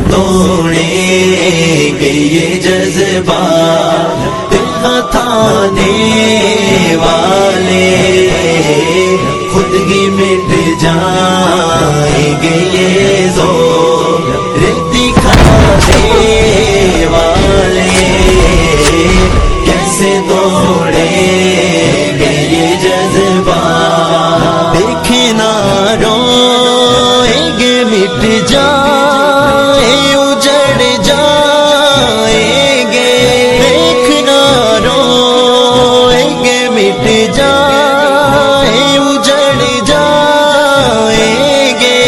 توڑیں گے یہ جذبات تھانے والے، خود ہی مٹ جائیں گے یہ زور دکھانے والے، کیسے توڑیں گے یہ جذبات، دیکھنا روئیں گے مٹ جائیں اجڑ جائیں گے، دیکھنا روئیں گے مٹ جائیں اجڑ جائیں گے،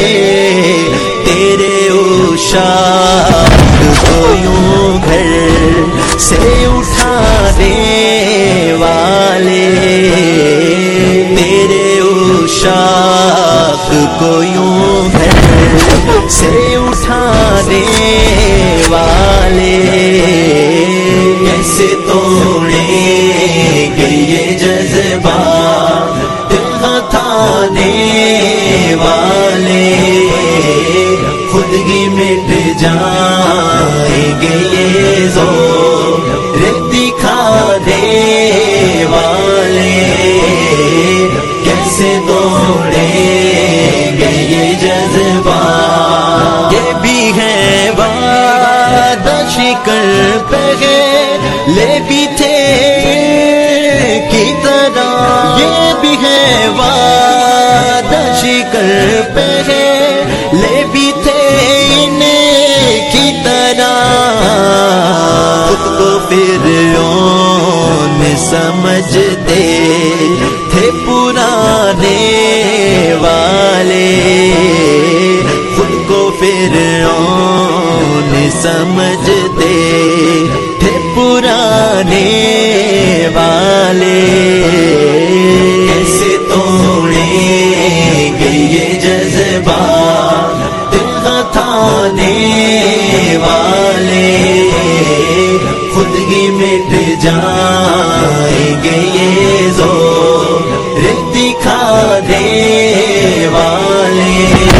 تیرے عشاق کو یوں گھر سے اٹھانے والے، تیرے عشاق کو یوں گھر سے اٹھانے والے، کیسے توڑیں گے یہ جذبات تھانے والے، خود ہی مٹ جائیں گے یہ زور دکھانے والے، کیسے توڑیں گے یہ جذبات، یہ بھی ہے وعدہ شکر پہلے بھی تھے کی طرح، یہ بھی ہے وعدہ شکر پہلے بھی تھے ان کی طرح، خود کو فرعون سمجھتے تھے پرانے والے، خود کو فرعون سمجھتے تھے پرانے والے، کیسے توڑیں گے یہ جذبات تھانے والے، خود ہی مٹ جائیں گے یہ زور دکھانے والے،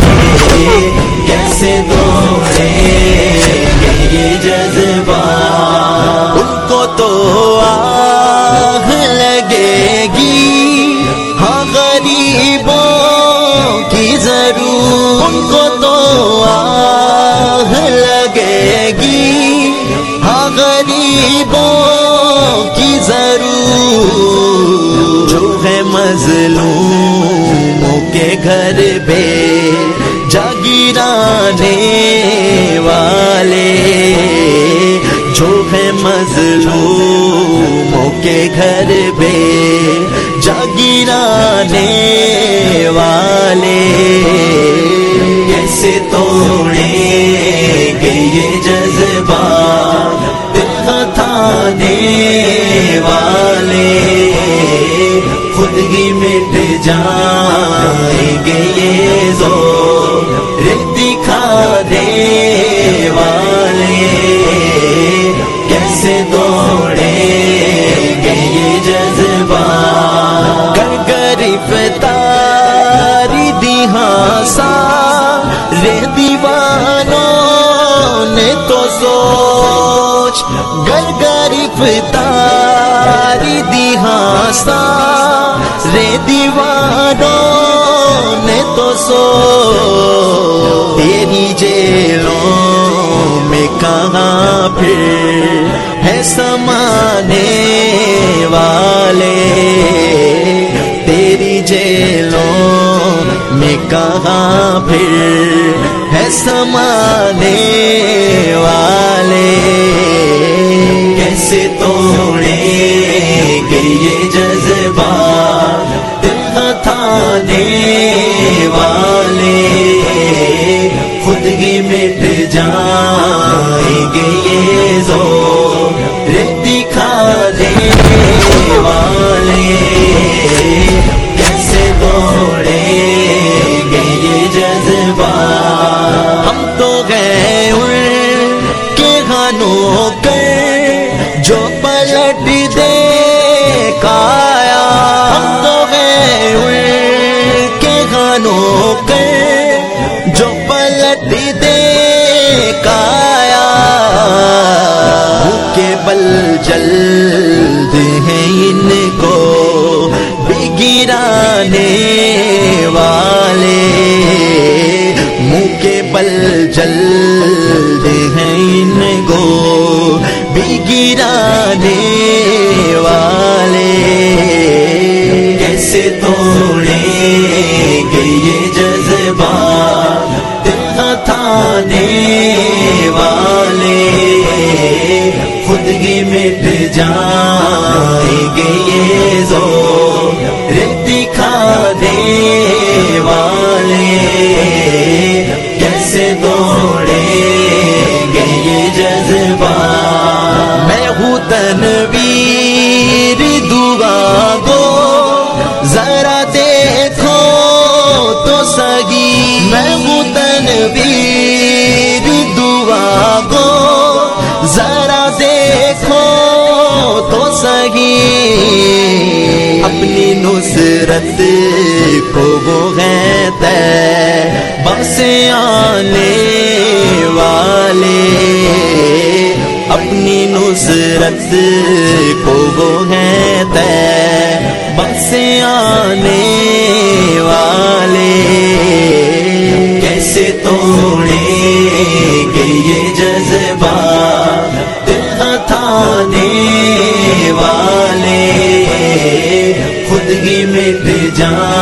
کیسے توڑیں گے یہ جذبات، ان کو تو آہ لگے گی ہاں غریبوں کی ضرور، ان کو تو آہ لگے گی ہاں غریبوں کی ضرور، جو ہے مظلوموں کے گھر پہ جا گرانے والے، جو ہے مظلوموں کے گھر پہ جا گرانے والے، کیسے توڑیں گے یہ جذبات تھانے والے، خود ہی مٹ جائیں گے یہ زور دکھانے والے، کیسے توڑیں گے یہ جذبات، گرفتاری دی سارے دیوانوں نے تو سوچ، گرفتاری دی سارے دیوانوں نے تو سوچ، تیری جیلوں میں کہاں پھر ہے سمانے والے، تیری جیلوں میں کہاں پھر ہے سمانے والے، کیسے توڑیں گے یہ جذبات تھانے والے، خود ہی مٹ جائیں گے یہ زور دکھانے والے، کیسے توڑیں گے یہ جذبات، ہم تو گئے ان کے گانوں کے جو پلٹ دے کایا، ہم تو گئے ان کے گانوں کے جو پلٹ دے جلد ہیں ان کو بھی گرانے والے، منہ کے بل جلد ہیں ان کو بھی گرانے والے، کیسے توڑیں گے یہ جذبات ہتھانے والے، خود ہی مٹ جائیں گے یہ زور دکھانے والے، کیسے توڑیں گے یہ جذبات۔ میں ہوں تنویر دعا گو ذرا دیکھو تو سگی، میں ہوں تنویر دعا گو ذرا دیکھو تو سگی، اپنی نصرت کو وہ ہیں طیبہ سے آنے والے، اپنی نصرت کو وہ ہیں طیبہ سے آنے والے، کیسے توڑیں گے یہ جذبات ہتھانے والے، خود ہی مٹ جائیں